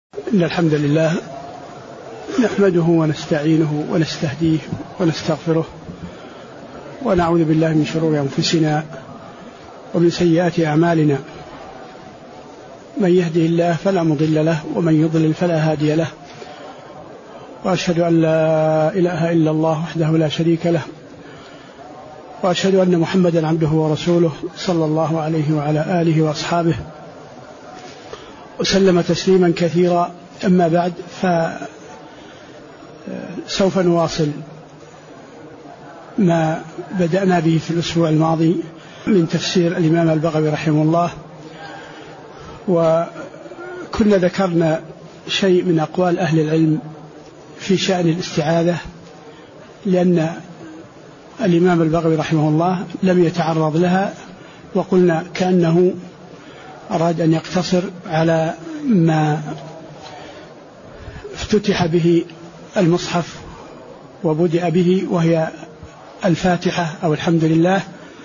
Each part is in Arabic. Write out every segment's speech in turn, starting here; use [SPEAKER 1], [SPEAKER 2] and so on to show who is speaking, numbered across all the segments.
[SPEAKER 1] إن الحمد لله نحمده ونستعينه ونستهديه ونستغفره ونعوذ بالله من شرور أنفسنا ومن سيئات أعمالنا. من يهده الله فلا مضل له ومن يضلل فلا هادي له، وأشهد أن لا إله إلا الله وحده لا شريك له، وأشهد أن محمدا عبده ورسوله صلى الله عليه وعلى آله وأصحابه وسلم تسليما كثيرا. أما بعد، فسوف نواصل ما بدأنا به في الأسبوع الماضي من تفسير الإمام البغوي رحمه الله، وكنا ذكرنا شيء من أقوال أهل العلم في شأن الاستعاذة، لأن الإمام البغوي رحمه الله لم يتعرض لها، وقلنا كأنه أراد أن يقتصر على ما افتتح به المصحف وبدأ به، وهي الفاتحة أو الحمد لله،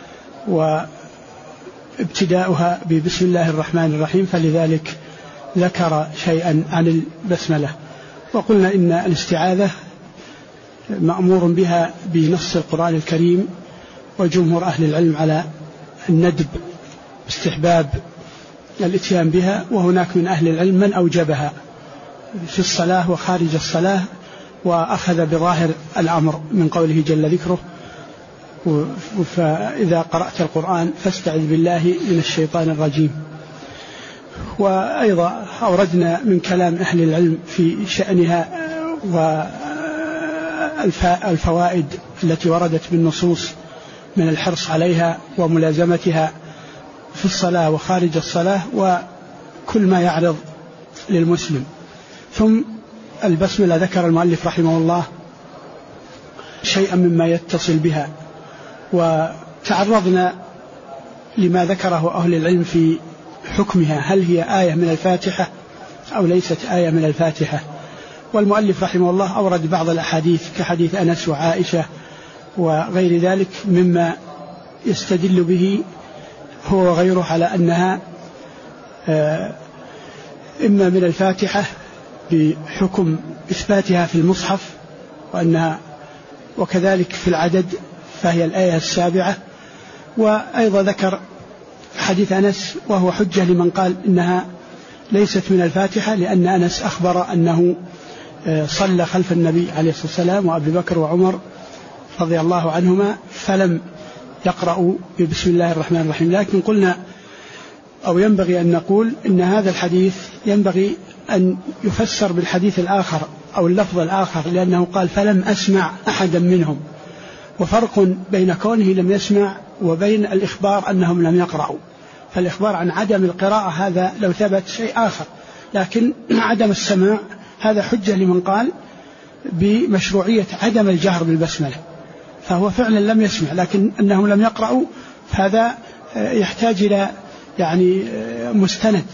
[SPEAKER 1] وابتداؤها ببسم الله الرحمن الرحيم، فلذلك ذكر شيئا عن البسملة. وقلنا إن الاستعاذة مأمور بها بنص القرآن الكريم، وجمهور أهل العلم على الندب استحباب الاتيان بها، وهناك من أهل العلم من أوجبها في الصلاة وخارج الصلاة، وأخذ بظاهر الأمر من قوله جل ذكره: فإذا قرأت القرآن فاستعذ بالله من الشيطان الرجيم. وأيضا أوردنا من كلام أهل العلم في شأنها والفوائد التي وردت بالنصوص من الحرص عليها وملازمتها في الصلاة وخارج الصلاة، وكل ما يعرض للمسلم. ثم البسملة ذكر المؤلف رحمه الله شيئا مما يتصل بها، وتعرضنا لما ذكره أهل العلم في حكمها، هل هي آية من الفاتحة أو ليست آية من الفاتحة. والمؤلف رحمه الله أورد بعض الأحاديث كحديث أنس وعائشة وغير ذلك مما يستدل به هو وغيره على أنها إما من الفاتحة بحكم إثباتها في المصحف، وكذلك في العدد فهي الآية 7. وأيضا ذكر حديث أنس وهو حجة لمن قال إنها ليست من الفاتحة، لأن أنس أخبر أنه صلى خلف النبي عليه الصلاة والسلام وأبي بكر وعمر رضي الله عنهما فلم يقرأوا ببسم الله الرحمن الرحيم. لكن قلنا أو ينبغي أن نقول إن هذا الحديث ينبغي أن يفسر بالحديث الآخر أو اللفظ الآخر، لأنه قال فلم أسمع أحدا منهم، وفرق بين كونه لم يسمع وبين الإخبار أنهم لم يقرأوا. فالإخبار عن عدم القراءة هذا لو ثبت شيء آخر، لكن عدم السماع هذا حجة لمن قال بمشروعية عدم الجهر بالبسملة، فهو فعلا لم يسمع، لكن أنهم لم يقرأوا، فهذا يحتاج إلى مستند،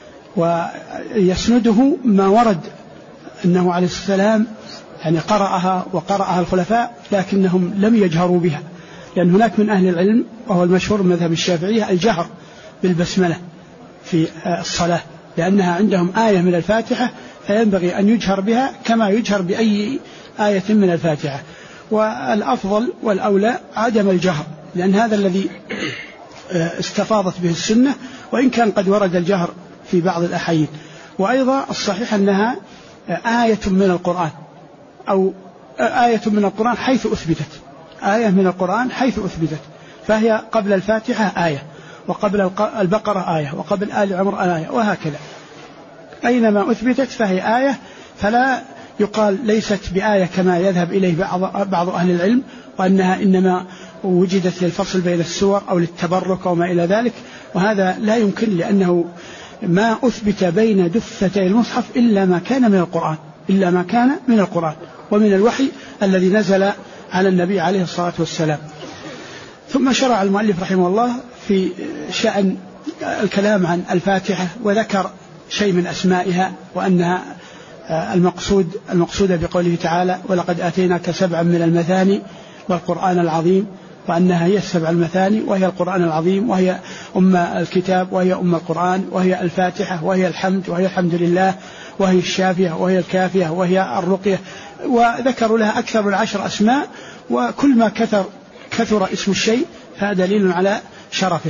[SPEAKER 1] ويسنده ما ورد أنه عليه السلام قرأها وقرأها الخلفاء، لكنهم لم يجهروا بها، لأن هناك من أهل العلم وهو المشهور مذهب الشافعية الجهر بالبسملة في الصلاة، لأنها عندهم آية من الفاتحة، فينبغي أن يجهر بها كما يجهر بأي آية من الفاتحة. والأفضل والأولى عدم الجهر، لأن هذا الذي استفاضت به السنة، وإن كان قد ورد الجهر في بعض الأحايين. وأيضا الصحيح أنها آية من القرآن، أو آية من القرآن حيث أثبتت، آية من القرآن حيث أثبتت، فهي قبل الفاتحة آية، وقبل البقرة آية، وقبل آل عمران آية، وهكذا أينما أثبتت فهي آية، فلا يقال ليست بآية كما يذهب إليه بعض أهل العلم، وأنها إنما وجدت للفصل بين السور أو للتبرك وما إلى ذلك، وهذا لا يمكن، لأنه ما أثبت بين دفتي المصحف إلا ما كان من القرآن ومن الوحي الذي نزل على النبي عليه الصلاة والسلام. ثم شرع المؤلف رحمه الله في شأن الكلام عن الفاتحة، وذكر شيء من أسمائها، وأنها المقصودة بقوله تعالى: ولقد آتيناك 7 من المثاني والقرآن العظيم، وأنها هي 7 المثاني، وهي القرآن العظيم، وهي أم الكتاب، وهي أم القرآن، وهي الفاتحة، وهي الحمد، وهي الحمد لله، وهي الشافية وهي الكافية وهي الرقية، وذكروا لها أكثر من 10 أسماء، وكل ما كثر اسم الشيء فهذا دليل على شرفه.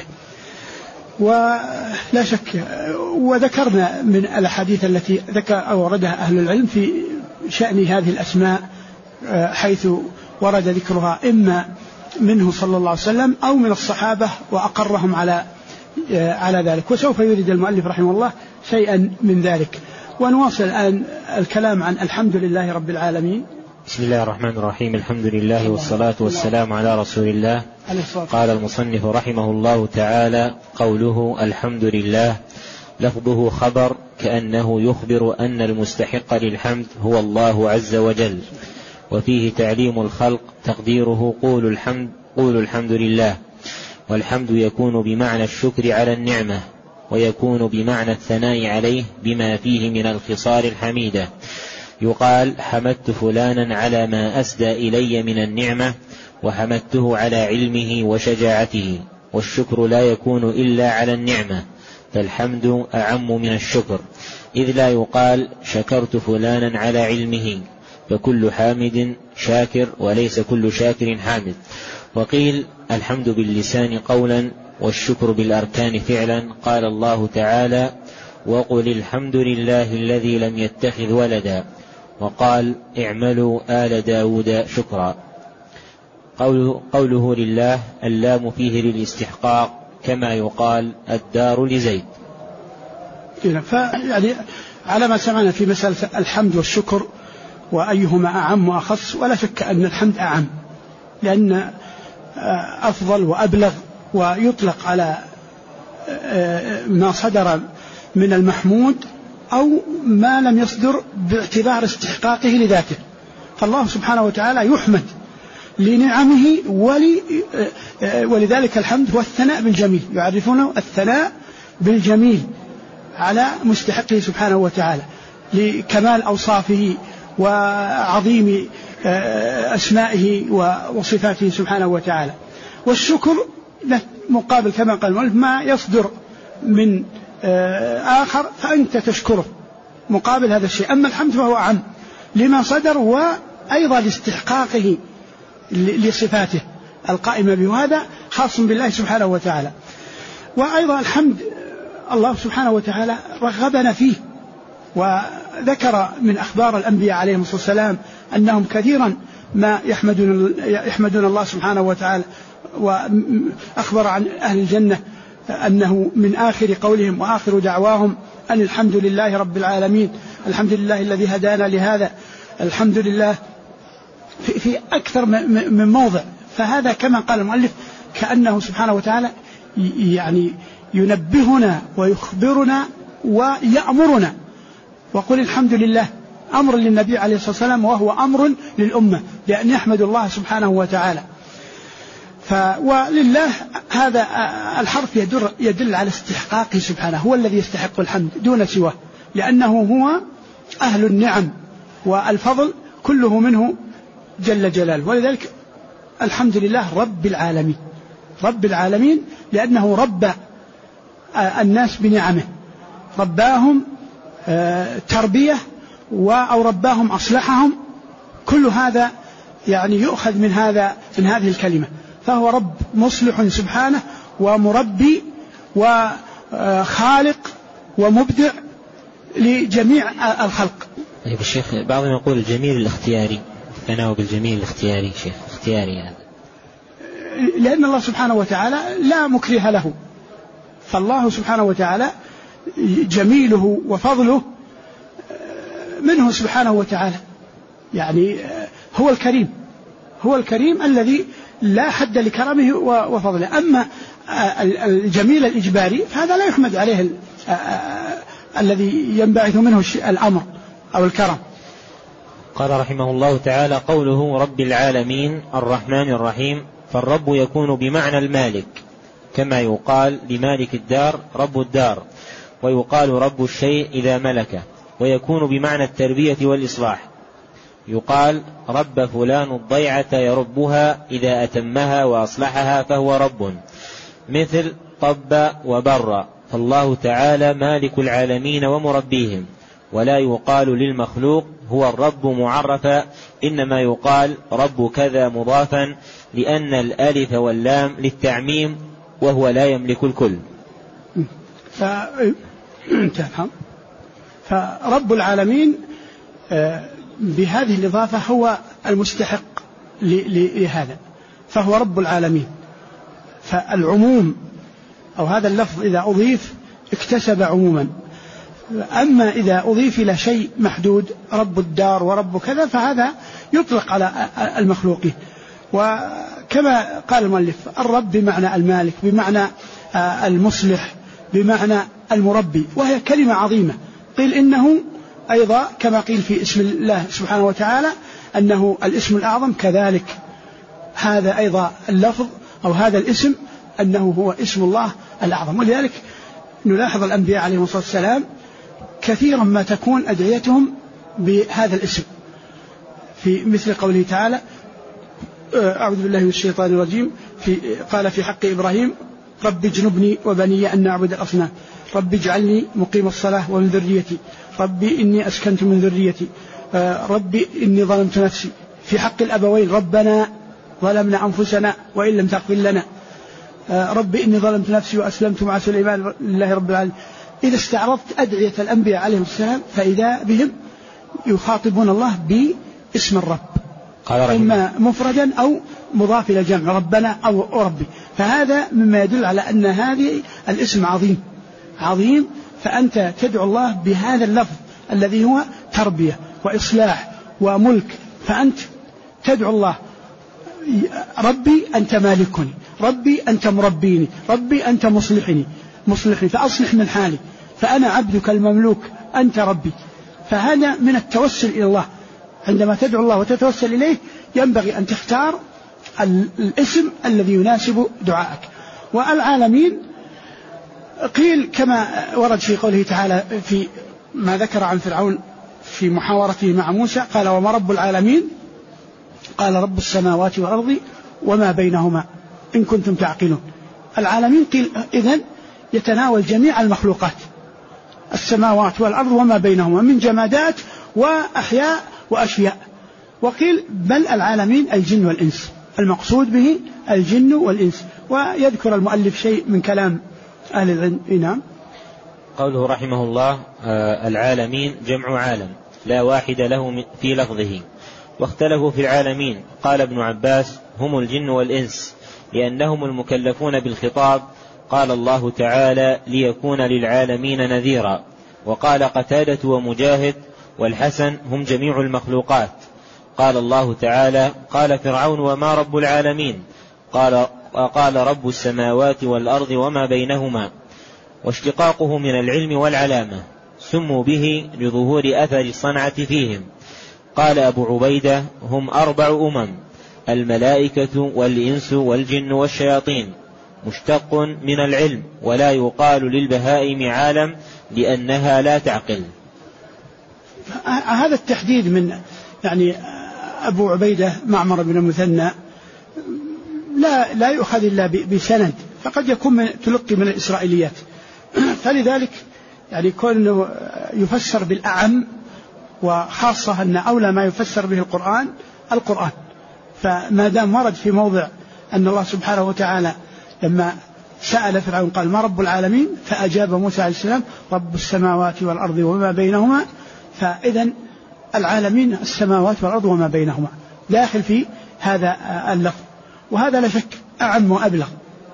[SPEAKER 1] ولا شك وذكرنا من الأحاديث التي أوردها أهل العلم في شأن هذه الأسماء حيث ورد ذكرها إما منه صلى الله عليه وسلم أو من الصحابة وأقرهم على ذلك، وسوف يريد المؤلف رحمه الله شيئا من ذلك. ونواصل الآن الكلام عن الحمد لله رب العالمين.
[SPEAKER 2] بسم الله الرحمن الرحيم. الحمد لله والصلاة والسلام على رسول الله. قال المصنف رحمه الله تعالى: قوله الحمد لله لفظه خبر كأنه يخبر أن المستحق للحمد هو الله عز وجل، وفيه تعليم الخلق تقديره قولوا الحمد لله. والحمد يكون بمعنى الشكر على النعمة، ويكون بمعنى الثناء عليه بما فيه من الخصال الحميدة. يقال حمدت فلانا على ما أسدى إلي من النعمة، وحمدته على علمه وشجاعته. والشكر لا يكون إلا على النعمة، فالحمد أعم من الشكر، إذ لا يقال شكرت فلانا على علمه، فكل حامد شاكر وليس كل شاكر حامد. وقيل الحمد باللسان قولا والشكر بالأركان فعلا. قال الله تعالى: وقل الحمد لله الذي لم يتخذ ولدا. وقال اعملوا آل داود شكرا. قوله لله اللام فيه للاستحقاق، كما يقال الدار لزيد.
[SPEAKER 1] يعني على ما سمعنا في مسألة الحمد والشكر وأيهما أعم وأخص، ولا شك أن الحمد أعم، لأن أفضل وأبلغ، ويطلق على ما صدر من المحمود أو ما لم يصدر باعتبار استحقاقه لذاته. فالله سبحانه وتعالى يحمد لنعمه ولذلك الحمد هو الثناء بالجميل، يعرفونه الثناء بالجميل على مستحقه سبحانه وتعالى لكمال أوصافه وعظيم أسمائه وصفاته سبحانه وتعالى. والشكر مقابل كما قال المؤلف ما يصدر من آخر فأنت تشكره مقابل هذا الشيء. أما الحمد فهو عام لما صدر وأيضا لاستحقاقه لصفاته القائمة به، وهذا خاص بالله سبحانه وتعالى. وأيضا الحمد الله سبحانه وتعالى رغبنا فيه، وذكر من أخبار الأنبياء عليهم الصلاة والسلام أنهم كثيرا ما يحمدون الله سبحانه وتعالى. وأخبر عن أهل الجنة أنه من آخر قولهم وآخر دعواهم أن الحمد لله رب العالمين، الحمد لله الذي هدانا لهذا، الحمد لله في أكثر من موضع. فهذا كما قال المؤلف كأنه سبحانه وتعالى يعني ينبهنا ويخبرنا ويأمرنا. وقل الحمد لله أمر للنبي عليه الصلاة والسلام، وهو أمر للأمة بأن يحمد الله سبحانه وتعالى. ولله هذا الحرف يدل على استحقاقه سبحانه، هو الذي يستحق الحمد دون سواه، لأنه هو أهل النعم والفضل كله منه جل جلاله. ولذلك الحمد لله رب العالمين، رب العالمين لأنه رب الناس بنعمه، رباهم تربية أو رباهم أصلحهم، كل هذا يعني يؤخذ من هذه الكلمة. فهو رب مصلح سبحانه ومربي وخالق ومبدع لجميع الخلق.
[SPEAKER 2] طيب الشيخ، بعضهم يقول الجميل الاختياري، الثناء بالجميل الاختياري، شيخ اختياري هذا،
[SPEAKER 1] لأن الله سبحانه وتعالى لا مكره له، فالله سبحانه وتعالى جميله وفضله منه سبحانه وتعالى، يعني هو الكريم الذي لا حد لكرمه وفضله. أما الجميل الإجباري فهذا لا يحمد عليه الذي ينبعث منه الأمر أو الكرم.
[SPEAKER 2] قال رحمه الله تعالى: قوله رب العالمين الرحمن الرحيم، فالرب يكون بمعنى المالك، كما يقال لمالك الدار رب الدار، ويقال رب الشيء إذا ملكه، ويكون بمعنى التربية والإصلاح. يقال رب فلان الضيعة يربها إذا أتمها وأصلحها فهو رب، مثل طب وبر. فالله تعالى مالك العالمين ومربيهم، ولا يقال للمخلوق هو الرب معرفا، إنما يقال رب كذا مضافا، لأن الألف واللام للتعميم وهو لا يملك الكل.
[SPEAKER 1] فرب العالمين بهذه الإضافة هو المستحق لهذا، فهو رب العالمين. فالعموم أو هذا اللفظ إذا أضيف اكتسب عموما، أما إذا أضيف إلى شيء محدود رب الدار ورب كذا فهذا يطلق على المخلوقين. وكما قال المؤلف الرب بمعنى المالك، بمعنى المصلح، بمعنى المربي، وهي كلمة عظيمة. قيل إنه أيضا كما قيل في اسم الله سبحانه وتعالى أنه الاسم الأعظم، كذلك هذا أيضا اللفظ أو هذا الاسم أنه هو اسم الله الأعظم. ولذلك نلاحظ الأنبياء عليهم الصلاة والسلام كثيرا ما تكون أدعيتهم بهذا الاسم، في مثل قوله تعالى أعوذ بالله من الشيطان الرجيم، قال في حق إبراهيم رب اجنبني وبني أن نعبد الأصنام، رب اجعلني مقيم الصلاة ومن ذريتي، ربي إني أسكنت من ذريتي، ربي إني ظلمت نفسي. في حق الأبوين ربنا ظلمنا أنفسنا وإن لم تغفر لنا، ربي إني ظلمت نفسي وأسلمت مع سليمان لله رب العالمين. إذا استعرضت أدعية الأنبياء عليهم السلام فإذا بهم يخاطبون الله باسم الرب، إما مفردا أو مضاف إلى جمع، ربنا أو ربي. فهذا مما يدل على أن هذه الاسم عظيم، فأنت تدعو الله بهذا اللفظ الذي هو تربية وإصلاح وملك، فأنت تدعو الله ربي أنت مالكني، ربي أنت مربيني، ربي أنت مصلحني فأصلح من حالي، فأنا عبدك المملوك أنت ربي. فهذا من التوسل إلى الله، عندما تدعو الله وتتوسل إليه ينبغي أن تختار الاسم الذي يناسب دعائك. والعالمين قيل كما ورد في قوله تعالى في ما ذكر عن فرعون في محاورته مع موسى، قال وما رب العالمين؟ قال رب السماوات والأرض وما بينهما إن كنتم تعقلون. العالمين قيل إذن يتناول جميع المخلوقات، السماوات والأرض وما بينهما من جمادات وأحياء وأشياء. وقيل بل العالمين الجن والإنس، المقصود به الجن والإنس. ويذكر المؤلف شيء من كلام أهل العلم. نعم.
[SPEAKER 2] قوله رحمه الله العالمين جمع عالم لا واحد له في لفظه، واختلفوا في العالمين. قال ابن عباس هم الجن والإنس لأنهم المكلفون بالخطاب. قال الله تعالى ليكون للعالمين نذيرا. وقال قتادة ومجاهد والحسن هم جميع المخلوقات. قال الله تعالى قال فرعون وما رب العالمين؟ قال رب السماوات والأرض وما بينهما. واشتقاقه من العلم والعلامة، سموا به لظهور أثر الصنعة فيهم. قال أبو عبيدة هم 4 الملائكة والإنس والجن والشياطين، مشتق من العلم، ولا يقال للبهائم عالم لأنها لا تعقل.
[SPEAKER 1] هذا التحديد من يعني أبو عبيدة معمر بن المثنى لا يؤخذ إلا بسند، فقد يكون تلقي من الإسرائيليات. فلذلك يعني كونه يفسر بالأعم، وخاصة أن أولى ما يفسر به القرآن. فما دام ورد في موضع أن الله سبحانه وتعالى لما سأل فرعون قال ما رب العالمين؟ فأجاب موسى عليه السلام رب السماوات والأرض وما بينهما. فإذن العالمين السماوات والأرض وما بينهما داخل في هذا اللفظ، وهذا لا شك أعم وأبلغ.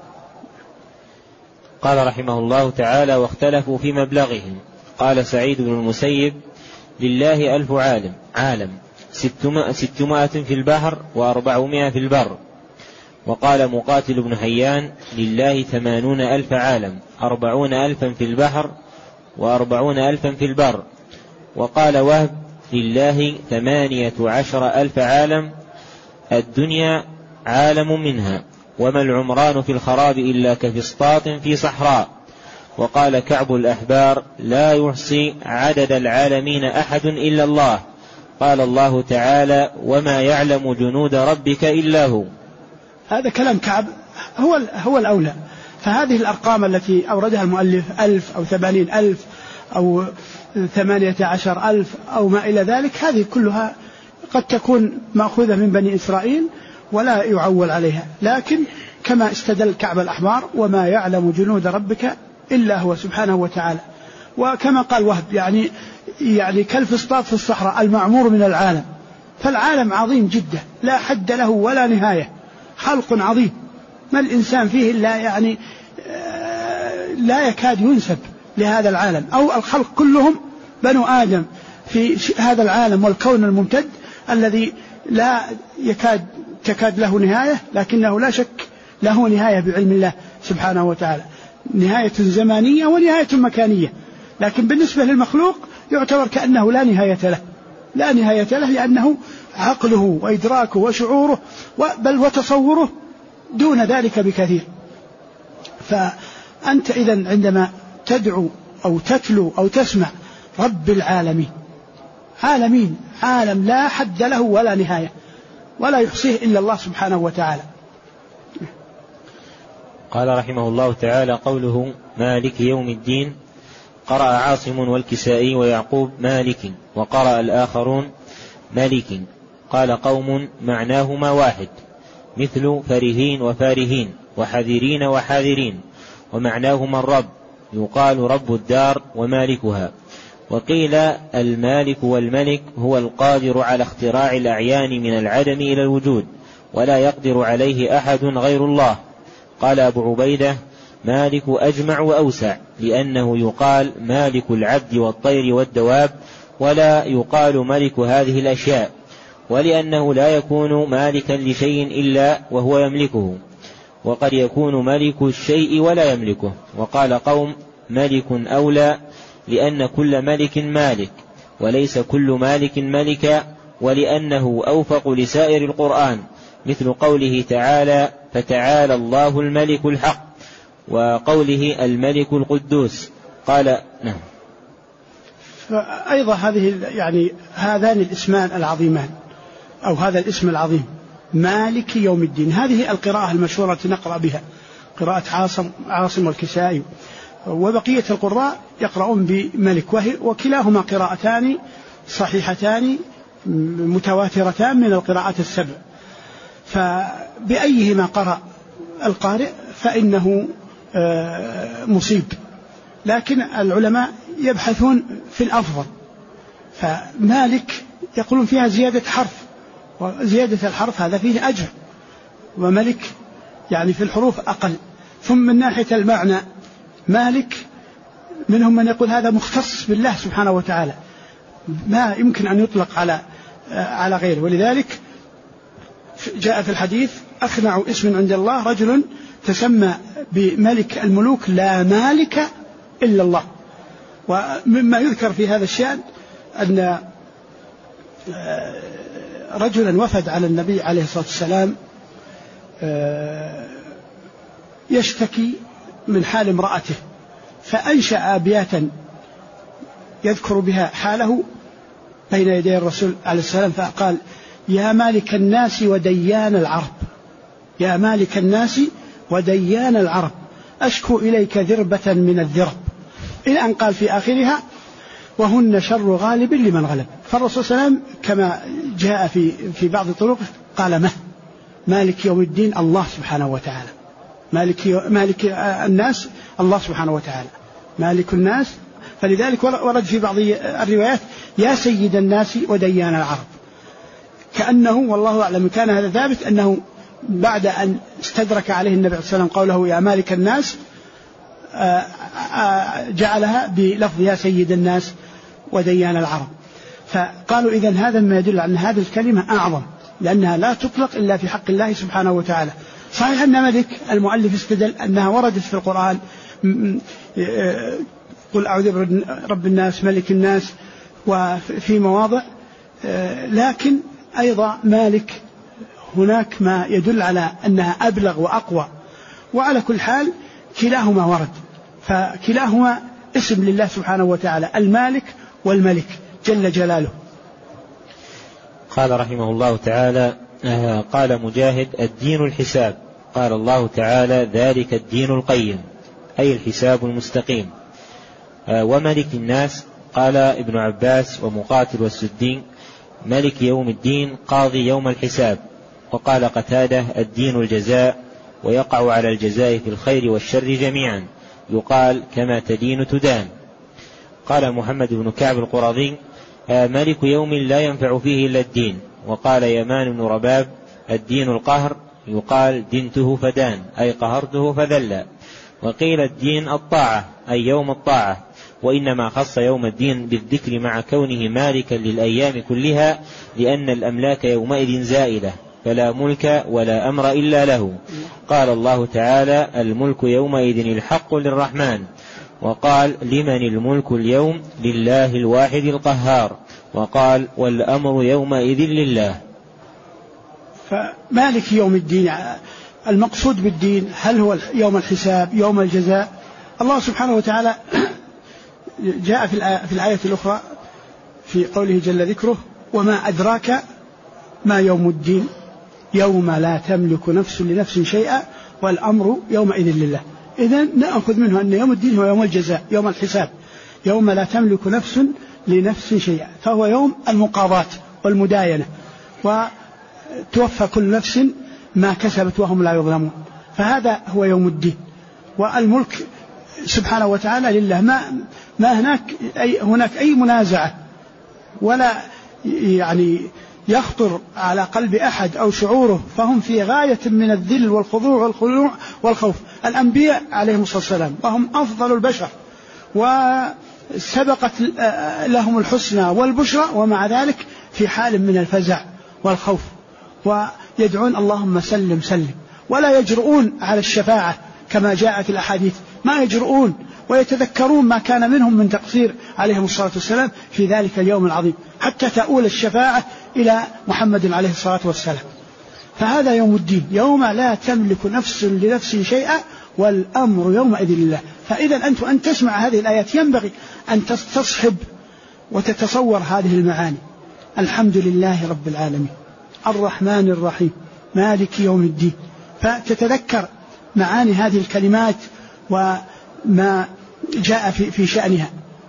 [SPEAKER 2] قال رحمه الله تعالى واختلفوا في مبلغهم. قال سعيد بن المسيب لله 1000 عالم 600 في البحر و400 في البر. وقال مقاتل بن حيان لله 80,000 عالم 40,000 في البحر و40,000 في البر. وقال وهب لله 18,000 عالم الدنيا عالم منها، وما العمران في الخراب إلا كفسطاط في صحراء. وقال كعب الأحبار لا يحصي عدد العالمين أحد إلا الله. قال الله تعالى وما يعلم جنود ربك إلا هو.
[SPEAKER 1] هذا كلام كعب هو الأولى. فهذه الأرقام التي أوردها المؤلف 1000 أو 80,000 أو 18,000 أو ما إلى ذلك، هذه كلها قد تكون مأخوذة من بني إسرائيل ولا يعول عليها. لكن كما استدل كعب الأحبار: وما يعلم جنود ربك إلا هو سبحانه وتعالى. وكما قال وهب يعني كالفسطاط في الصحراء المعمور من العالم، فالعالم عظيم جدا لا حد له ولا نهاية، خلق عظيم ما الإنسان فيه إلا لا يكاد ينسب لهذا العالم، أو الخلق كلهم بنو آدم في هذا العالم والكون الممتد الذي لا تكاد له نهاية، لكنه لا شك له نهاية بعلم الله سبحانه وتعالى، نهاية زمانية ونهاية مكانية. لكن بالنسبة للمخلوق يعتبر كأنه لا نهاية له لأنه عقله وإدراكه وشعوره بل وتصوره دون ذلك بكثير. فأنت إذن عندما تدعو أو تتلو أو تسمع رب العالمين، عالم لا حد له ولا نهاية ولا يحصيه إلا الله سبحانه وتعالى.
[SPEAKER 2] قال رحمه الله تعالى: قوله مالك يوم الدين، قرأ عاصم والكسائي ويعقوب مالك، وقرأ الآخرون مالك. قال قوم معناهما واحد، مثل فرهين وفارهين وحذرين وحاذرين، ومعناهما الرب، يقال رب الدار ومالكها. وقيل المالك والملك هو القادر على اختراع الأعيان من العدم إلى الوجود، ولا يقدر عليه أحد غير الله. قال أبو عبيدة: مالك أجمع وأوسع، لأنه يقال مالك العبد والطير والدواب، ولا يقال ملك هذه الأشياء، ولأنه لا يكون مالكا لشيء إلا وهو يملكه، وقد يكون ملك الشيء ولا يملكه. وقال قوم ملك أولى، لأن كل ملك مالك، وليس كل مالك ملكا، ولأنه أوفق لسائر القرآن، مثل قوله تعالى: فتعالى الله الملك الحق، وقوله الملك القدوس. قال نعم.
[SPEAKER 1] فأيضا هذان الاسمان العظيمان أو هذا الاسم العظيم مالك يوم الدين، هذه القراءة المشهورة نقرأ بها، قراءة عاصم والكسائي، وبقية القراء يقرؤون بملك، وكلاهما قراءتان صحيحتان متواترتان من القراءات السبع، فبأيهما قرأ القارئ فإنه مصيب. لكن العلماء يبحثون في الأفضل، فمالك يقولون فيها زيادة حرف، وزيادة الحرف هذا فيه أجر، وملك يعني في الحروف أقل. ثم من ناحية المعنى مالك منهم من يقول هذا مختص بالله سبحانه وتعالى، ما يمكن أن يطلق على غيره. ولذلك جاء في الحديث: أخنع اسم عند الله رجل تسمى بملك الملوك لا مالك إلا الله. ومما يذكر في هذا الشأن أن رجلا وفد على النبي عليه الصلاة والسلام يشتكي من حال امرأته، فأنشأ أبياتا يذكر بها حاله بين يدي الرسول عليه السلام، فقال: يا مالك الناس وديان العرب، يا مالك الناس وديان العرب، أشكو إليك ذربة من الذرب، إلى أن قال في آخرها: وهن شر غالب لمن غلب. فالرسول صلى الله عليه وسلم كما جاء في بعض طرقه قال: مالك يوم الدين الله سبحانه وتعالى، مالك الناس الله سبحانه وتعالى، مالك الناس. فلذلك ورد في بعض الروايات: يا سيد الناس وديان العرب، كأنه والله أعلم كان هذا ثابت أنه بعد أن استدرك عليه النبي صلى الله عليه وسلم قوله يا مالك الناس جعلها بلفظ يا سيد الناس وديان العرب. فقالوا إذن هذا ما يدل على أن هذه الكلمة أعظم، لأنها لا تطلق إلا في حق الله سبحانه وتعالى. صحيح أن ملك المؤلف استدل أنها وردت في القرآن: قل أعوذ برب الناس ملك الناس، وفي مواضع، لكن أيضا مالك هناك ما يدل على أنها أبلغ وأقوى. وعلى كل حال كلاهما ورد، فكلاهما اسم لله سبحانه وتعالى، المالك والملك جل جلاله.
[SPEAKER 2] قال رحمه الله تعالى: قال مجاهد: الدين الحساب. قال الله تعالى: ذلك الدين القيم، أي الحساب المستقيم. وملك الناس. قال ابن عباس ومقاتل والسدي: ملك يوم الدين قاضي يوم الحساب. وقال قتادة: الدين الجزاء، ويقع على الجزاء في الخير والشر جميعا، يقال كما تدين تدان. قال محمد بن كعب القرظي: ملك يوم لا ينفع فيه إلا الدين. وقال يمان بن رباب: الدين القهر، يقال دنته فدان، أي قهرته فذل. وقيل الدين الطاعة، أي يوم الطاعة، وإنما خص يوم الدين بالذكر مع كونه مالكا للأيام كلها، لأن الأملاك يومئذ زائلة، فلا ملك ولا أمر إلا له. قال الله تعالى: الملك يومئذ الحق للرحمن. وقال: لمن الملك اليوم؟ لله الواحد القهار. وقال: والأمر يومئذ لله.
[SPEAKER 1] فمالك يوم الدين، المقصود بالدين هل هو يوم الحساب، يوم الجزاء؟ الله سبحانه وتعالى جاء في الآية الأخرى في قوله جل ذكره: وما أدراك ما يوم الدين يوم لا تملك نفس لنفس شيئا والأمر يومئذ لله. إذن نأخذ منه أن يوم الدين هو يوم الجزاء، يوم الحساب، يوم لا تملك نفس لنفس شيئا، فهو يوم المقاضاة والمداينة، وتوفى كل نفس ما كسبت وهم لا يظلمون. فهذا هو يوم الدين. والملك سبحانه وتعالى لله، ما هناك أي منازعة، ولا يعني يخطر على قلب أحد أو شعوره، فهم في غاية من الذل والخضوع والخضوع والخوف. الأنبياء عليهم الصلاة والسلام وهم أفضل البشر، وسبقت لهم الحسنى والبشرى، ومع ذلك في حال من الفزع والخوف، ويدعون اللهم سلم سلم، ولا يجرؤون على الشفاعة كما جاء في الأحاديث، ما يجرؤون، ويتذكرون ما كان منهم من تقصير عليهم الصلاة والسلام في ذلك اليوم العظيم، حتى تؤول الشفاعة إلى محمد عليه الصلاة والسلام. فهذا يوم الدين، يوم لا تملك نفس لنفس شيئا والأمر يومئذ لله. فإذا أن تسمع هذه الآيات ينبغي أن تستصحب وتتصور هذه المعاني: الحمد لله رب العالمين، الرحمن الرحيم، مالك يوم الدين، فتتذكر معاني هذه الكلمات وما جاء في شأنها.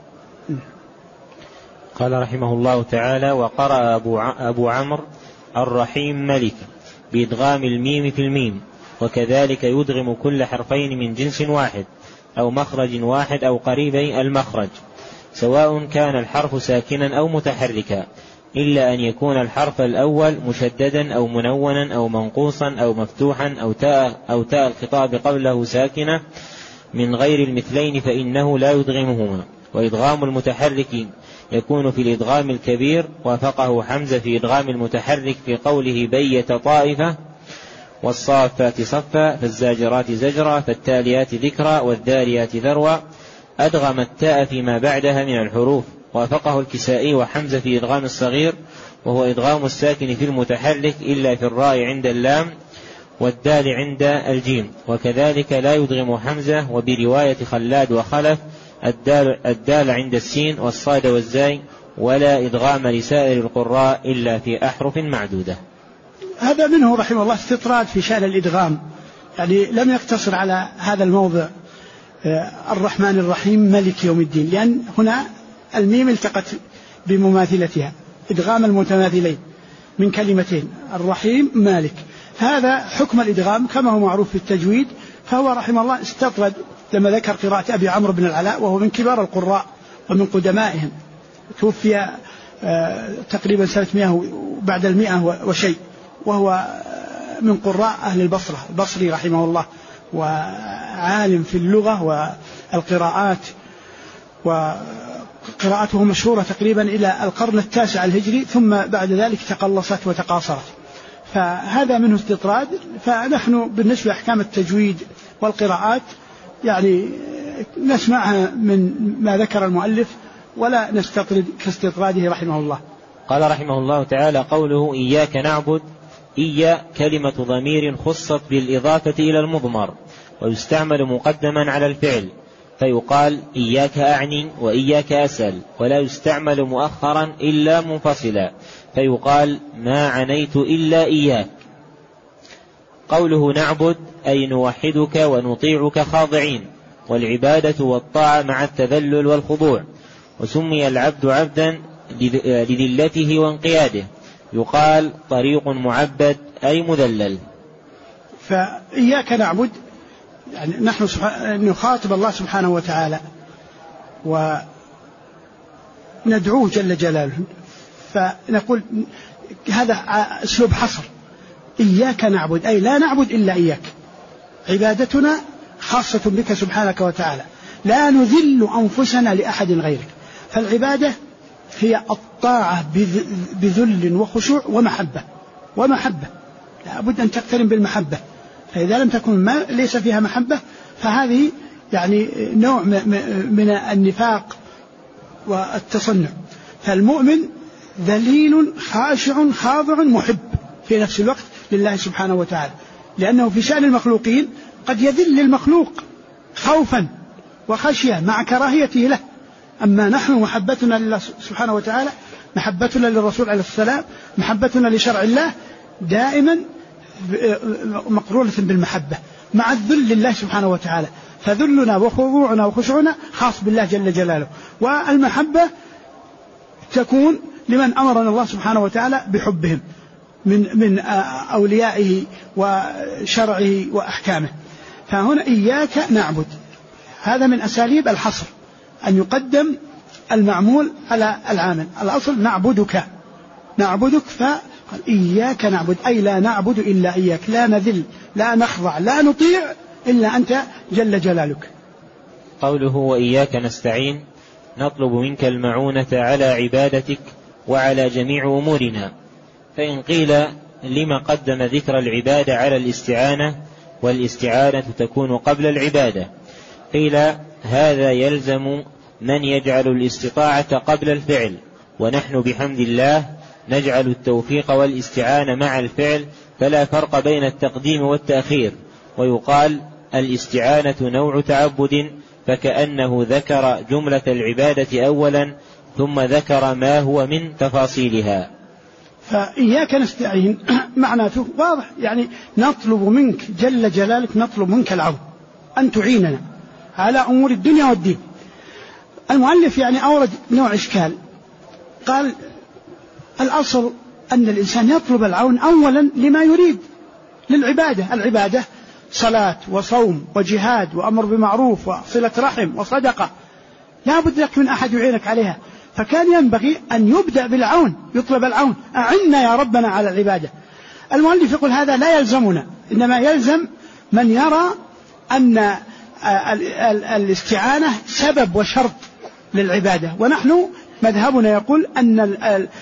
[SPEAKER 2] قال رحمه الله تعالى: وقرأ أبو عمرو الرحيم ملك بإدغام الميم في الميم، وكذلك يدغم كل حرفين من جنس واحد أو مخرج واحد أو قريبي المخرج، سواء كان الحرف ساكنا أو متحركا، إلا أن يكون الحرف الأول مشددا أو منونا أو منقوصا أو مفتوحا أو تاء الخطاب قبله ساكنة من غير المثلين، فإنه لا يدغمهما. وإدغام المتحرك يكون في الإدغام الكبير، وافقه حمزة في إدغام المتحرك في قوله بيت طائفة، والصافات صفا، فالزاجرات زجرا، فالتاليات ذكرا، والذاريات ذروا. أدغم التاء فيما بعدها من الحروف، وافقه الكسائي وحمزة في إدغام الصغير، وهو إدغام الساكن في المتحرك إلا في الراء عند اللام والدال عند الجيم. وكذلك لا يدغم حمزة، وبرواية خلاد وخلف الدال عند السين والصاد والزاي، ولا إدغام لسائر القراء إلا في أحرف معدودة.
[SPEAKER 1] هذا منه رحمه الله استطراد في شأن الإدغام، يعني لم يقتصر على هذا الموضع الرحمن الرحيم ملك يوم الدين، لأن هنا الميم التقت بمماثلتها، إدغام المتماثلين من كلمتين، الرحيم مالك. هذا حكم الإدغام كما هو معروف في التجويد. فهو رحمه الله استطرد لما ذكر قراءة أبي عمرو بن العلاء، وهو من كبار القراء ومن قدمائهم، توفي تقريبا سنة 100 بعد 100 وشيء، وهو من قراء أهل البصرة، البصري رحمه الله، وعالم في اللغة والقراءات، وقراءته مشهورة تقريبا إلى القرن 9 الهجري، ثم بعد ذلك تقلصت وتقاصرت. فهذا منه استطراد. فنحن بالنسبة لأحكام التجويد والقراءات يعني نسمعها من ما ذكر المؤلف، ولا نستطرد كاستطراده رحمه الله.
[SPEAKER 2] قال رحمه الله تعالى: قوله إياك نعبد، إيا كلمة ضمير خصت بالإضافة إلى المضمر، ويستعمل مقدما على الفعل، فيقال إياك أعني وإياك أسأل، ولا يستعمل مؤخرا إلا منفصلا، فيقال ما عنيت إلا إياك. قوله نعبد أي نوحدك ونطيعك خاضعين، والعبادة والطاعة مع التذلل والخضوع. وسمي العبد عبدا لذلته وانقياده، يقال طريق معبد أي مذلل.
[SPEAKER 1] فإياك نعبد، يعني نحن نخاطب الله سبحانه وتعالى وندعوه جل جلاله، فنقول هذا أسلوب حصر. إياك نعبد أي لا نعبد إلا إياك، عبادتنا خاصة بك سبحانك وتعالى، لا نذل أنفسنا لأحد غيرك. فالعبادة هي الطاعة بذل وخشوع ومحبة لا بد أن تقترن بالمحبة، فإذا لم تكن ليس فيها محبة فهذه يعني نوع من النفاق والتصنع. فالمؤمن ذليل خاشع خاضع محب في نفس الوقت لله سبحانه وتعالى، لأنه في شأن المخلوقين قد يذل المخلوق خوفا وخشية مع كراهيته له، أما نحن محبتنا لله سبحانه وتعالى، محبتنا للرسول عليه السلام، محبتنا لشرع الله دائما مقرونة بالمحبة مع الذل لله سبحانه وتعالى. فذلنا وخضوعنا وخشوعنا خاص بالله جل جلاله، والمحبة تكون لمن أمرنا الله سبحانه وتعالى بحبهم من أوليائه وشرعه وأحكامه. فهنا إياك نعبد، هذا من أساليب الحصر، أن يقدم المعمول على العامل. الأصل نعبدك فقال إياك نعبد أي لا نعبد إلا إياك، لا نذل لا نخضع لا نطيع إلا أنت جل جلالك.
[SPEAKER 2] قوله وإياك نستعين، نطلب منك المعونة على عبادتك وعلى جميع أمورنا. فإن قيل لما قدم ذكر العبادة على الاستعانة والاستعانة تكون قبل العبادة؟ قيل هذا يلزم من يجعل الاستطاعة قبل الفعل، ونحن بحمد الله نجعل التوفيق والاستعانة مع الفعل، فلا فرق بين التقديم والتأخير. ويقال الاستعانة نوع تعبد، فكأنه ذكر جملة العبادة أولا ثم ذكر ما هو من تفاصيلها.
[SPEAKER 1] فإياك نستعين معناته واضح، يعني نطلب منك جل جلالك، نطلب منك العون أن تعيننا على أمور الدنيا والدين. المؤلف يعني أورد نوع إشكال، قال الأصل أن الإنسان يطلب العون أولا لما يريد للعبادة. العبادة صلاة وصوم وجهاد وأمر بمعروف وصلة رحم وصدقة، لا بد لك من أحد يعينك عليها، فكان ينبغي أن يبدأ بالعون، يطلب العون، أعنا يا ربنا على العبادة. المؤلف يقول هذا لا يلزمنا، إنما يلزم من يرى أن الاستعانة سبب وشرط للعبادة، ونحن مذهبنا يقول أن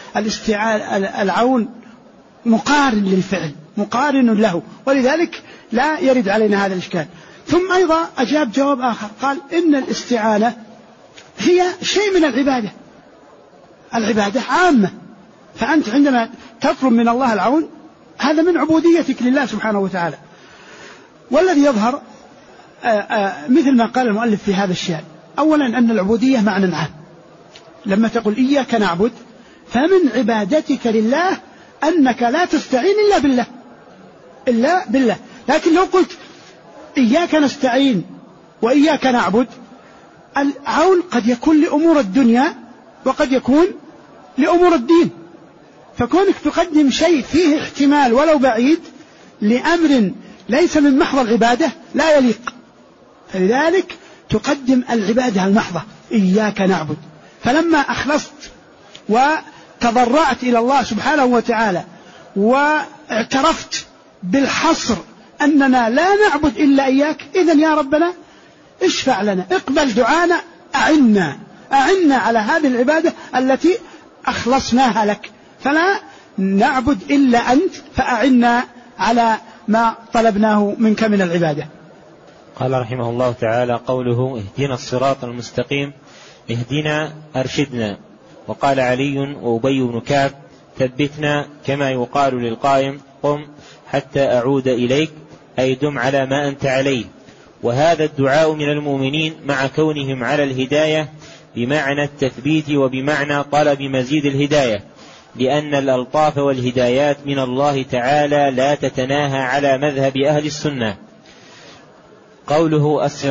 [SPEAKER 1] العون مقارن للفعل، مقارن له، ولذلك لا يرد علينا هذا الإشكال. ثم أيضا أجاب جواب آخر، قال إن الاستعانة هي شيء من العبادة عامة، فأنت عندما تطلب من الله العون هذا من عبوديتك لله سبحانه وتعالى. والذي يظهر مثل ما قال المؤلف في هذا الشأن، أولا أن العبودية معنى عام، لما تقول إياك نعبد فمن عبادتك لله أنك لا تستعين إلا بالله. لكن لو قلت إياك نستعين وإياك نعبد، العون قد يكون لأمور الدنيا وقد يكون لأمور الدين، فكونك تقدم شيء فيه احتمال ولو بعيد لأمر ليس من محض العبادة لا يليق، فلذلك تقدم العبادة المحضة إياك نعبد. فلما أخلصت وتضرعت إلى الله سبحانه وتعالى واعترفت بالحصر أننا لا نعبد إلا إياك، إذن يا ربنا اشفع لنا، اقبل دعانا، أعنا على هذه العبادة التي أخلصناها لك، فلا نعبد إلا أنت، فأعنا على ما طلبناه منك من العبادة.
[SPEAKER 2] قال رحمه الله تعالى قوله اهدنا الصراط المستقيم، اهدنا أرشدنا. وقال علي وأبي بن كعب ثبتنا، كما يقال للقائم قم حتى أعود إليك، أي دم على ما أنت عليه. وهذا الدعاء من المؤمنين مع كونهم على الهداية بمعنى التثبيت وبمعنى طلب مزيد الهداية، لأن الألطاف والهدايات من الله تعالى لا تتناهى على مذهب أهل السنة. قوله الصراط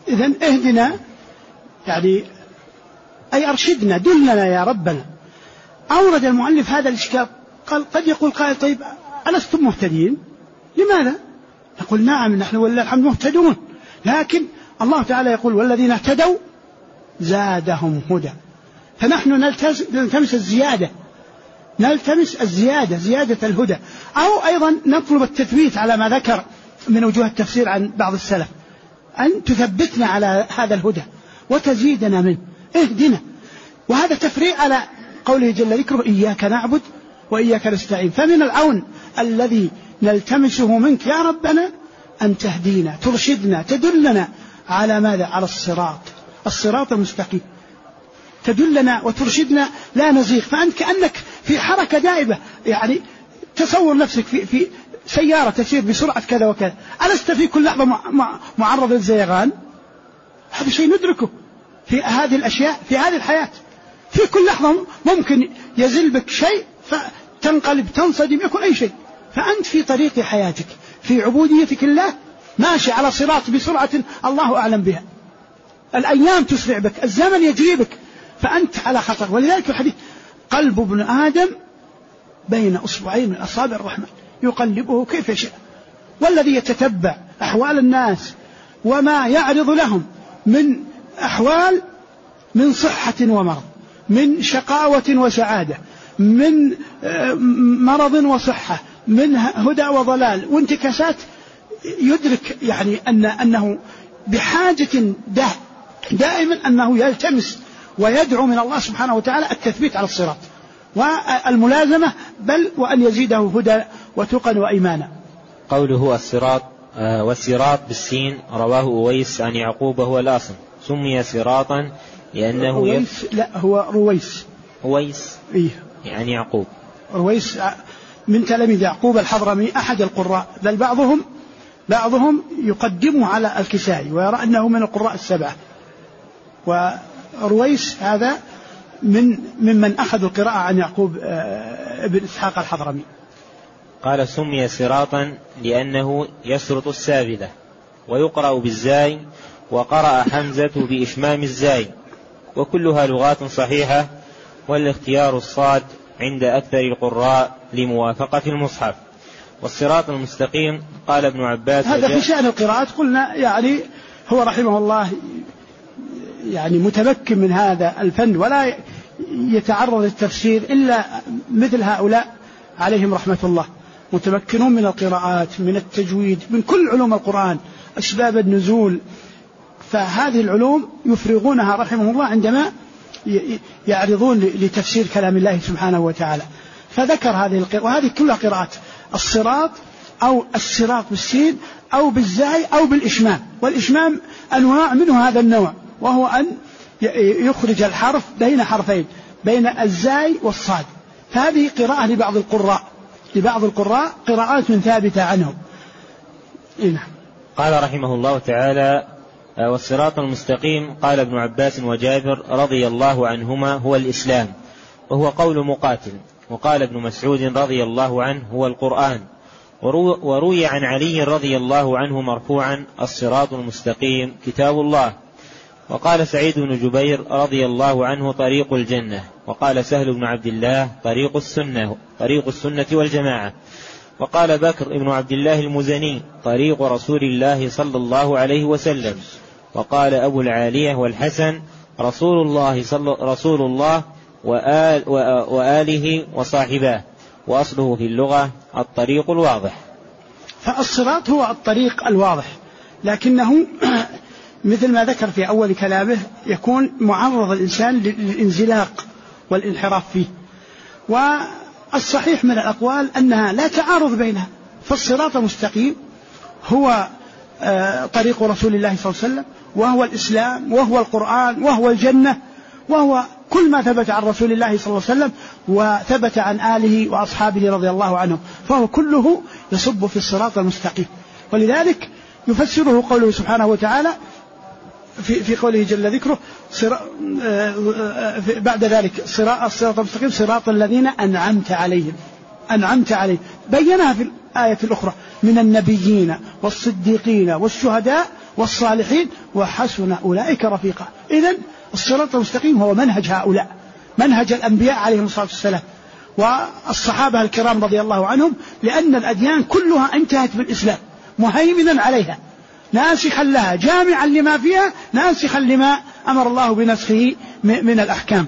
[SPEAKER 1] إذن اهدنا يعني أي أرشدنا، دلنا يا ربنا. أورد المؤلف هذا الإشكال، قال قد يقول قائل طيب ألستم مهتدين؟ لماذا؟ نقول نعم نحن ولله الحمد مهتدون، لكن الله تعالى يقول والذين اهتدوا زادهم هدى، فنحن نلتمس الزيادة، زيادة الهدى، أو أيضا نطلب التثبيت على ما ذكر من وجوه التفسير عن بعض السلف، أن تثبتنا على هذا الهدى وتزيدنا منه، اهدنا. وهذا تفريع على قوله جل ذكره إياك نعبد وإياك نستعين. فمن العون الذي نلتمسه منك يا ربنا أن تهدينا، ترشدنا، تدلنا على ماذا؟ على الصراط المستقيم، تدلنا وترشدنا لا نزيغ. فأنت كأنك في حركة دائبة، يعني تصور نفسك في سيارة تسير بسرعة كذا وكذا، ألست في كل لحظة معرض للزيغان؟ هذا شيء ندركه في هذه الأشياء، في هذه الحياة، في كل لحظة ممكن يزل بك شيء فتنقلب، تنصدم، يكون أي شيء. فأنت في طريق حياتك، في عبوديتك الله، ماشي على صراط بسرعة الله أعلم بها، الأيام تسرع بك، الزمن يجري بك، فأنت على خطر. ولذلك الحديث قلب ابن آدم بين أصبعين من أصابع الرحمن يقلبه كيف يشاء. والذي يتتبع أحوال الناس وما يعرض لهم من أحوال، من صحة ومرض، من شقاوة وسعادة، من مرض وصحة، من هدى وضلال وانتكاسات، يدرك يعني أنه بحاجة دائما أنه يلتمس ويدعو من الله سبحانه وتعالى التثبيت على الصراط والملازمة، بل وأن يزيده هدى وتقى وإيمانا.
[SPEAKER 2] قوله الصراط والصراط بالسين رواه أويس عن يعقوب وهو الأصل، سمي صراطا لأنه
[SPEAKER 1] لا هو رويس
[SPEAKER 2] إيه؟ يعني يعقوب
[SPEAKER 1] رويس من تلاميذ يعقوب الحضرمي أحد القراء، بل بعضهم يقدمه على الكسائي ويرى أنه من القراء السبعة. ورويس هذا ممن أخذ القراءة عن يعقوب ابن إسحاق الحضرمي.
[SPEAKER 2] قال سمي صراطا لأنه يسرط السابلة، ويقرأ بالزاي، وقرأ حمزة بإشمام الزاي، وكلها لغات صحيحة، والاختيار الصاد عند أكثر القراء لموافقة المصحف. والصراط المستقيم قال ابن عباس
[SPEAKER 1] هذا في شأن القراءات قلنا، يعني هو رحمه الله يعني متمكن من هذا الفن، ولا يتعرض للتفسير إلا مثل هؤلاء عليهم رحمة الله، متمكنون من القراءات، من التجويد، من كل علوم القرآن، أسباب النزول، فهذه العلوم يفرغونها رحمه الله عندما يعرضون لتفسير كلام الله سبحانه وتعالى. فذكر هذه وهذه كلها قراءات، الصراط أو الصراط بالسين أو بالزاي أو بالإشمام، والإشمام أنواع منه هذا النوع، وهو أن يخرج الحرف بين حرفين، بين الزاي والصاد. فهذه قراءة لبعض القراء قراءات ثابتة عنهم.
[SPEAKER 2] قال رحمه الله تعالى والصراط المستقيم قال ابن عباس وجابر رضي الله عنهما هو الإسلام، وهو قول مقاتل. وقال ابن مسعود رضي الله عنه هو القرآن. وروي عن علي رضي الله عنه مرفوعا الصراط المستقيم كتاب الله. وقال سعيد بن جبير رضي الله عنه طريق الجنة. وقال سهل بن عبد الله طريق السنة والجماعة. وقال بكر بن عبد الله المزني طريق رسول الله صلى الله عليه وسلم. وقال أبو العالية والحسن رسول الله وآله وصاحباه، وأصله في اللغة الطريق الواضح.
[SPEAKER 1] فالصراط هو الطريق الواضح، لكنه مثل ما ذكر في أول كلامه يكون معرض الإنسان للانزلاق والانحراف فيه. والصحيح من الأقوال أنها لا تعارض بينها، فالصراط المستقيم هو طريق رسول الله صلى الله عليه وسلم، وهو الإسلام، وهو القرآن، وهو الجنة، وهو كل ما ثبت عن رسول الله صلى الله عليه وسلم وثبت عن آله وأصحابه رضي الله عنهم، فهو كله يصب في الصراط المستقيم. ولذلك يفسره قوله سبحانه وتعالى في قوله جل ذكره بعد ذلك الصراط المستقيم صراط الذين أنعمت عليهم. بينها في الآية الأخرى من النبيين والصديقين والشهداء والصالحين وحسن أولئك رفيقا. إذن الصراط المستقيم هو منهج هؤلاء، منهج الأنبياء عليهم الصلاة والسلام والصحابة الكرام رضي الله عنهم، لأن الأديان كلها انتهت بالإسلام مهيمنا عليها ناسخا لها جامعا لما فيها ناسخا لما أمر الله بنسخه من الأحكام.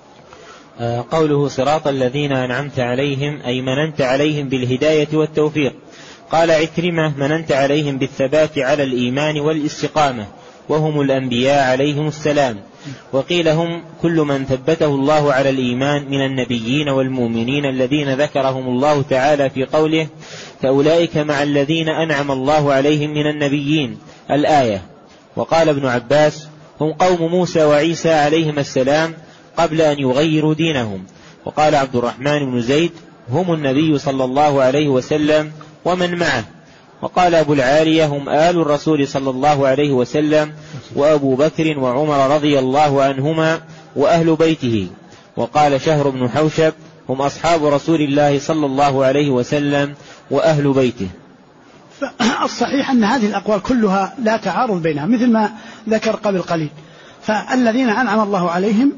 [SPEAKER 2] قوله صراط الذين أنعمت عليهم أي مننت عليهم بالهداية والتوفيق. قال عكرمة مننت عليهم بالثبات على الإيمان والاستقامة وهم الأنبياء عليهم السلام. وقيل هم كل من ثبته الله على الإيمان من النبيين والمؤمنين الذين ذكرهم الله تعالى في قوله فأولئك مع الذين أنعم الله عليهم من النبيين الآية. وقال ابن عباس هم قوم موسى وعيسى عليهم السلام قبل أن يغيروا دينهم. وقال عبد الرحمن بن زيد هم النبي صلى الله عليه وسلم ومن معه. وقال أبو العالية هم آل الرسول صلى الله عليه وسلم وأبو بكر وعمر رضي الله عنهما وأهل بيته. وقال شهر بن حوشب هم أصحاب رسول الله صلى الله عليه وسلم وأهل بيته.
[SPEAKER 1] الصحيح أن هذه الأقوال كلها لا تعارض بينها مثل ما ذكر قبل قليل. فالذين أنعم الله عليهم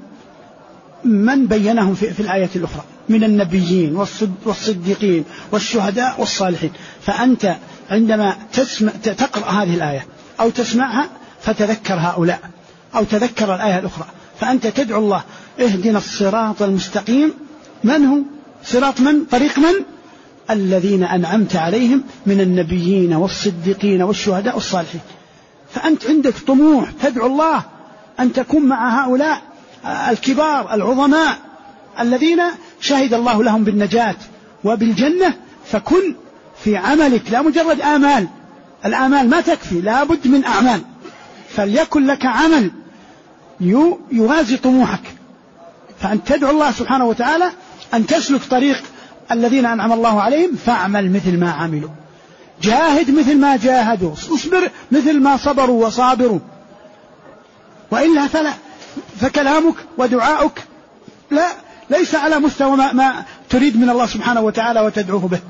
[SPEAKER 1] من بينهم في الآية الأخرى من النبيين والصديقين والشهداء والصالحين. فأنت عندما تقرأ هذه الآية أو تسمعها فتذكر هؤلاء أو تذكر الآية الأخرى، فأنت تدعو الله اهدنا الصراط المستقيم. من هو صراط من؟ طريق من؟ الذين أنعمت عليهم من النبيين والصديقين والشهداء والصالحين. فأنت عندك طموح تدعو الله أن تكون مع هؤلاء الكبار العظماء الذين شهد الله لهم بالنجاة وبالجنة. فكن في عملك لا مجرد آمال، الآمال ما تكفي، لا بد من أعمال. فليكن لك عمل يوازي طموحك، فأن تدعو الله سبحانه وتعالى أن تسلك طريق الذين أنعم الله عليهم. فاعمل مثل ما عملوا، جاهد مثل ما جاهدوا، اصبر مثل ما صبروا وصابروا، وإلا فكلامك ودعاؤك ليس على مستوى ما تريد من الله سبحانه وتعالى وتدعوه به.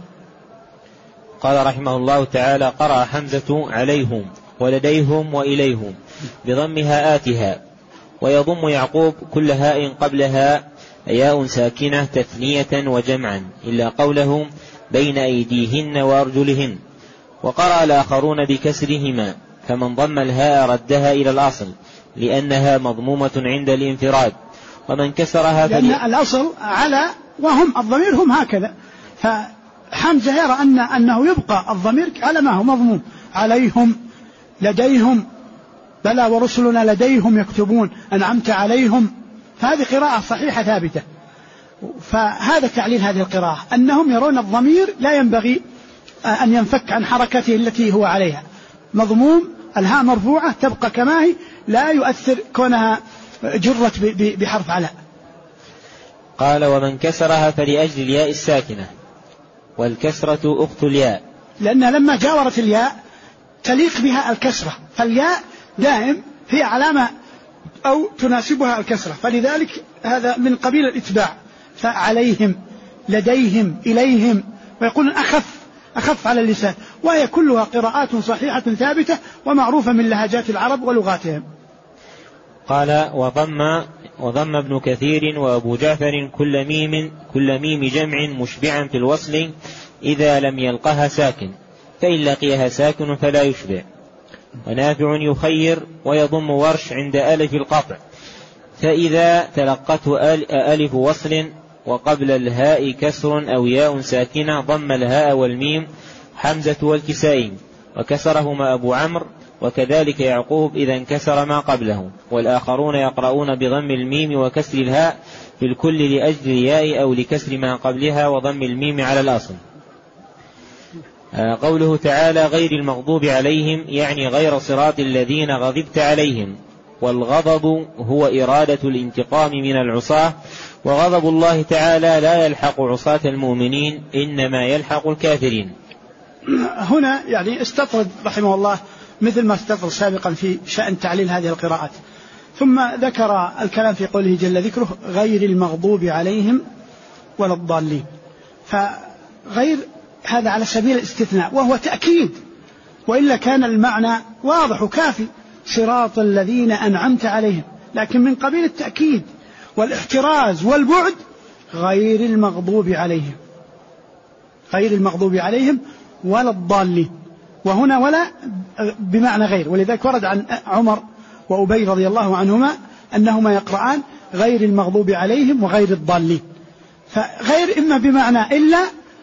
[SPEAKER 2] قال رحمه الله تعالى قرأ حمزة عليهم ولديهم وإليهم بضم هاءاتها، ويضم يعقوب كل هاء قبلها ياء ساكنة تثنية وجمعا إلا قوله بين أيديهن وأرجلهن. وقرأ الآخرون بكسرهما، فمن ضم الهاء ردها إلى الأصل لأنها مضمومة عند الانفراد، ومن كسرها
[SPEAKER 1] لأن الأصل على وهم الضمير هم هكذا. فحمزة يرى أنه يبقى الضمير على ما هو مضموم عليهم لديهم بلى ورسلنا لديهم يكتبون أنعمت عليهم. فهذه قراءة صحيحة ثابتة. فهذا تعليل هذه القراءة أنهم يرون الضمير لا ينبغي أن ينفك عن حركته التي هو عليها، مضموم، الهاء مرفوعة تبقى كما هي، لا يؤثر كونها جرت بحرف على.
[SPEAKER 2] قال ومن كسرها فلأجل الياء الساكنة، والكسرة أخت الياء،
[SPEAKER 1] لأنها لما جاورت الياء تليق بها الكسرة، فالياء دائم هي علامة أو تناسبها الكسرة، فلذلك هذا من قبيل الإتباع. فعليهم لديهم إليهم، ويقول أخف على اللسان، وهي كلها قراءات صحيحة ثابتة ومعروفة من لهجات العرب ولغاتهم.
[SPEAKER 2] قال وضم ابن كثير وأبو جعفر كل ميم جمع مشبعا في الوصل إذا لم يلقها ساكن، فإن لقيها ساكن فلا يشبع. ونافع يخير ويضم ورش عند ألف القطع، فإذا تلقته ألف وصل وقبل الهاء كسر أو ياء ساكنة ضم الهاء والميم حمزة والكسائي، وكسرهما أبو عمرو، وكذلك يعقوب إذا انكسر ما قبله. والآخرون يقرؤون بضم الميم وكسر الهاء في الكل لأجل الياء أو لكسر ما قبلها وضم الميم على الأصل. قوله تعالى غير المغضوب عليهم يعني غير صراط الذين غضبت عليهم، والغضب هو إرادة الانتقام من العصاة، وغضب الله تعالى لا يلحق عصاة المؤمنين إنما يلحق الكافرين.
[SPEAKER 1] هنا يعني استطرد رحمه الله مثل ما استطرد سابقا في شأن تعليل هذه القراءات، ثم ذكر الكلام في قوله جل ذكره غير المغضوب عليهم ولا الضالين. فغير هذا على سبيل الاستثناء، وهو وإلا كان المعنى واضح وكافي، صراط الذين أنعمت عليهم، لكن من قبيل التأكيد والاحتراز والبعد، غير المغضوب عليهم ولا الضالين. وهنا ولا بمعنى غير، ولذلك ورد عن عمر وأبي رضي الله عنهما أنهما يقرآن غير المغضوب عليهم وغير الضالين. فغير إما بمعنى إلا،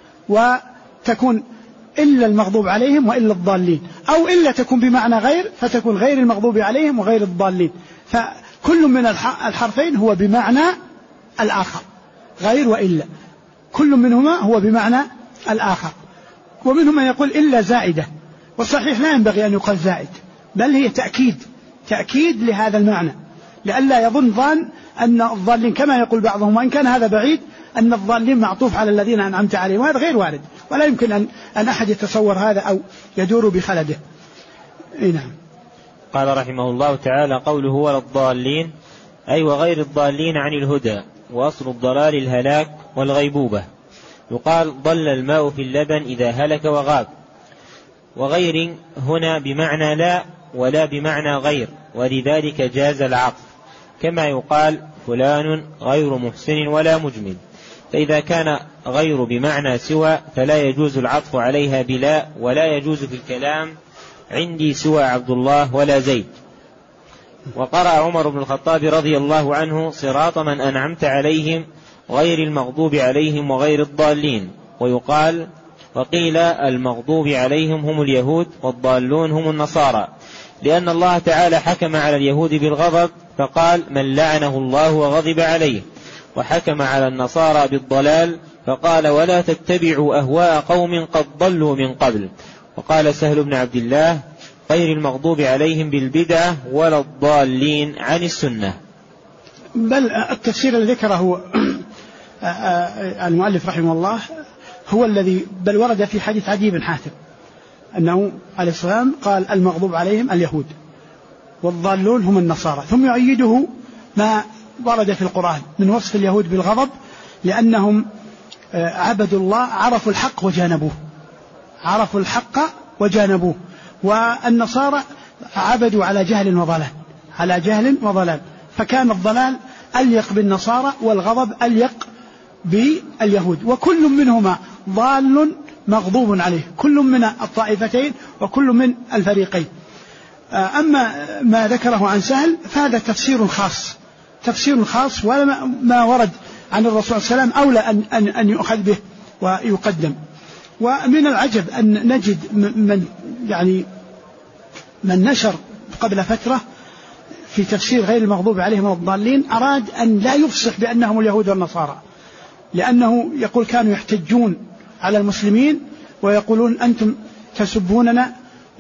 [SPEAKER 1] وتكون إلا المغضوب عليهم وإلا الضالين، أو إلا تكون بمعنى غير فتكون غير المغضوب عليهم وغير الضالين. فكل من الحرفين هو بمعنى الآخر، غير وإلا كل منهما هو بمعنى الآخر. ومنهم من يقول إلا زائدة، والصحيح لا ينبغي أن يقال زائد، بل هي تأكيد لهذا المعنى، لئلا يظن ظان أن الضالين كما يقول بعضهم، وإن كان هذا بعيد، أن الضالين معطوف على الذين أنعمت عليهم، وهذا غير وارد، ولا يمكن أن أحد يتصور هذا أو يدور بخلده. نعم.
[SPEAKER 2] قال رحمه الله تعالى: قوله ولا الضالين أي وغير الضالين عن الهدى، وأصل الضلال الهلاك والغيبوبة. يقال ضل الماء في اللبن إذا هلك وغاب. وغير هنا بمعنى لا ولا بمعنى غير، ولذلك جاز العطف، كما يقال فلان غير محسن ولا مجمل. فإذا كان غير بمعنى سوى فلا يجوز العطف عليها بلا، ولا يجوز في الكلام عندي سوى عبد الله ولا زيد. وقرأ عمر بن الخطاب رضي الله عنه صراط من أنعمت عليهم غير المغضوب عليهم وغير الضالين. وقيل المغضوب عليهم هم اليهود والضالون هم النصارى، لأن الله تعالى حكم على اليهود بالغضب فقال من لعنه الله وغضب عليه، وحكم على النصارى بالضلال فقال ولا تتبعوا أهواء قوم قد ضلوا من قبل. وقال سهل بن عبد الله غير المغضوب عليهم بالبدعة ولا الضالين عن السنة.
[SPEAKER 1] بل التفسير الذي ذكره المؤلف رحمه الله هو الذي بل ورد في حديث عدي بن حاتم أنه عليه السلام قال المغضوب عليهم اليهود والضالون هم النصارى، ثم يؤيده ما ورد في القرآن من وصف اليهود بالغضب لأنهم عبدوا الله، عرفوا الحق وجانبوه، والنصارى عبدوا على جهل وضلال، فكان الضلال أليق بالنصارى والغضب أليق باليهود، وكل منهما ضال مغضوب عليه، كل من الطائفتين وكل من الفريقين. أما ما ذكره عن سهل فهذا تفسير خاص وما ورد عن الرسول صلى الله عليه وسلم أولى أن يؤخذ به ويقدم. ومن العجب أن نجد من نشر قبل فترة في تفسير غير المغضوب عليهم والضالين أراد أن لا يفصح بأنهم اليهود والنصارى، لأنه يقول كانوا يحتجون على المسلمين ويقولون أنتم تسبوننا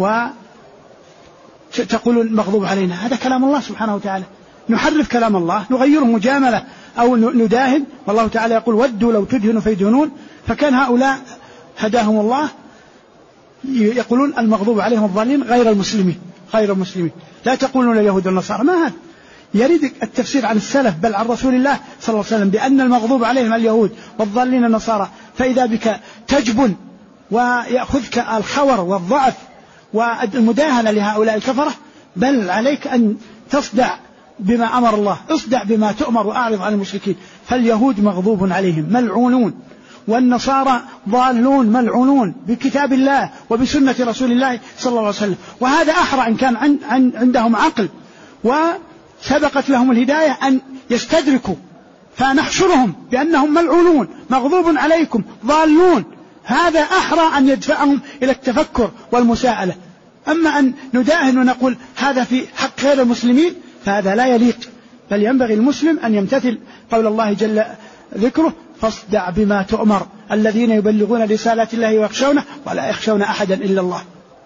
[SPEAKER 1] وتقولون مغضوب علينا. هذا كلام الله سبحانه وتعالى، نحرف كلام الله نغيره مجاملة أو نداهن، والله تعالى يقول ودوا لو تدهنوا فيدهنون. فكان هؤلاء هداهم الله يقولون المغضوب عليهم الضالين غير المسلمين، لا تقولون اليهود والنصارى. ما هذا؟ يريد التفسير عن السلف بل عن رسول الله صلى الله عليه وسلم بأن المغضوب عليهم اليهود والضالين النصارى، فإذا بك تجبن ويأخذك الخور والضعف والمداهنة لهؤلاء الكفرة، بل عليك أن تصدع بما أمر الله، اصدع بما تؤمر وأعرض عن المشركين. فاليهود مغضوب عليهم ملعونون، والنصارى ضالون ملعونون بكتاب الله وبسنة رسول الله صلى الله عليه وسلم. وهذا أحرى إن كان عندهم عقل وسبقت لهم الهداية أن يستدركوا، فنحشرهم بأنهم ملعونون مغضوب عليكم ضالون، هذا أحرى أن يدفعهم إلى التفكر والمساءلة. أما أن نداهن ونقول هذا في حق غير المسلمين فهذا لا يليق، بل ينبغي المسلم أن يمتثل قول الله جل ذكره فاصدع بما تؤمر الذين يبلغون رسالات الله ويخشونه ولا يخشون أحدا إلا الله.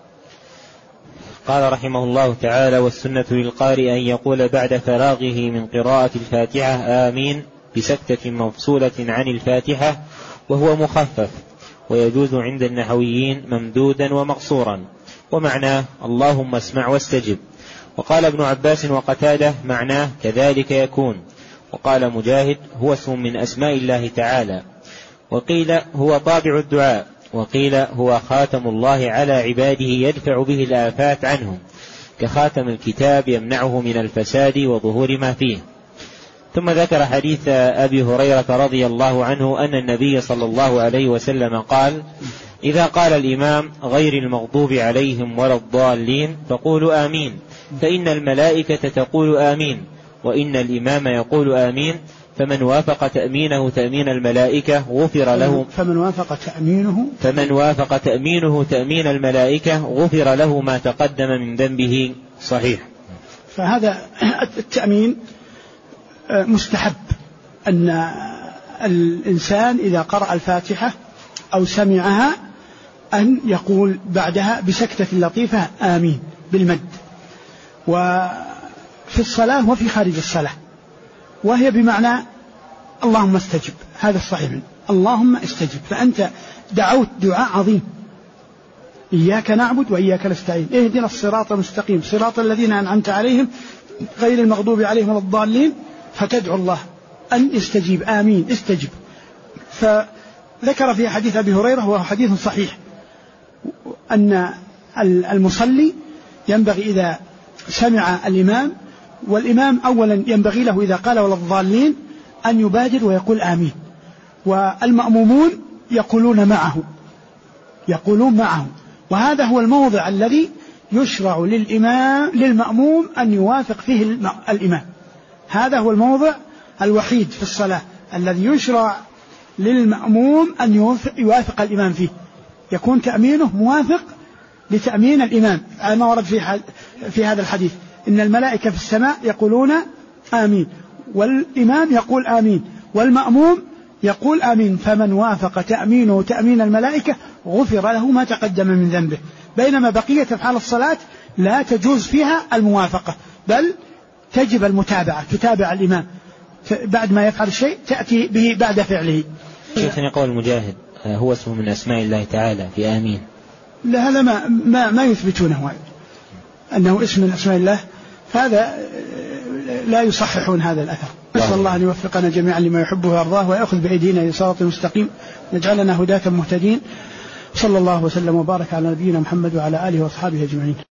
[SPEAKER 2] قال رحمه الله تعالى: والسنة للقارئ أن يقول بعد فراغه من قراءة الفاتحة آمين بسكتة مفصولة عن الفاتحة، وهو مخفف، ويجوز عند النحويين ممدودا ومقصورا، ومعناه اللهم اسمع واستجب. وقال ابن عباس وقتادة معناه كذلك يكون. وقال مجاهد هو اسم من أسماء الله تعالى. وقيل هو طابع الدعاء وقيل هو خاتم الله على عباده يدفع به الآفات عنهم، كخاتم الكتاب يمنعه من الفساد وظهور ما فيه. ثم ذكر حديث أبي هريرة رضي الله عنه أن النبي صلى الله عليه وسلم قال: إذا قال الإمام غير المغضوب عليهم ولا الضالين فقولوا آمين، فإن الملائكة تقول آمين، وإن الإمام يقول آمين، فمن وافق تأمينه تأمين الملائكة غفر له فمن وافق تأمينه تأمين الملائكة غفر له ما تقدم من ذنبه. صحيح.
[SPEAKER 1] فهذا التأمين مستحب، أن الإنسان إذا قرأ الفاتحة أو سمعها أن يقول بعدها بسكتة لطيفة آمين بالمد، وفي الصلاة وفي خارج الصلاة، وهي بمعنى اللهم استجب. هذا الصحيح، اللهم استجب. فأنت دعوت دعاء عظيم: إياك نعبد وإياك نستعين، اهدنا الصراط المستقيم صراط الذين أنعمت عليهم غير المغضوب عليهم ولا الضالين، فتدعو الله أن يستجيب، آمين استجب. فذكر في حديث أبي هريرة وهو حديث صحيح أن المصلي ينبغي إذا سمع الإمام، والإمام أولا ينبغي له إذا قال ولا الضالين أن يبادر ويقول آمين، والمأمومون يقولون معه، وهذا هو الموضع الذي يشرع للمأموم أن يوافق فيه الإمام. هذا هو الموضع الوحيد في الصلاة الذي يشرع للمأموم أن يوافق الإمام فيه، يكون تأمينه موافق لتأمين الإمام، على ما ورد في هذا الحديث: إن الملائكة في السماء يقولون آمين، والإمام يقول آمين، والمأموم يقول آمين، فمن وافق تأمينه تأمين الملائكة غفر له ما تقدم من ذنبه. بينما بقية أفعال الصلاة لا تجوز فيها الموافقة، بل تجب المتابعة، تتابع الإمام بعد ما يفعل الشيء تأتي به بعد فعله.
[SPEAKER 2] شيخنا قول مجاهد هو اسم من أسماء الله تعالى في آمين،
[SPEAKER 1] لا هذا ما يثبتونه أنه اسم من أسماء الله، فهذا لا يصححون هذا الأثر. نسأل الله أن يوفقنا جميعا لما يحبه ويرضاه، ويأخذ بأيدينا إلى صراط مستقيم، نجعلنا هداة مهتدين. صلى الله وسلم وبارك على نبينا محمد وعلى آله وأصحابه أجمعين.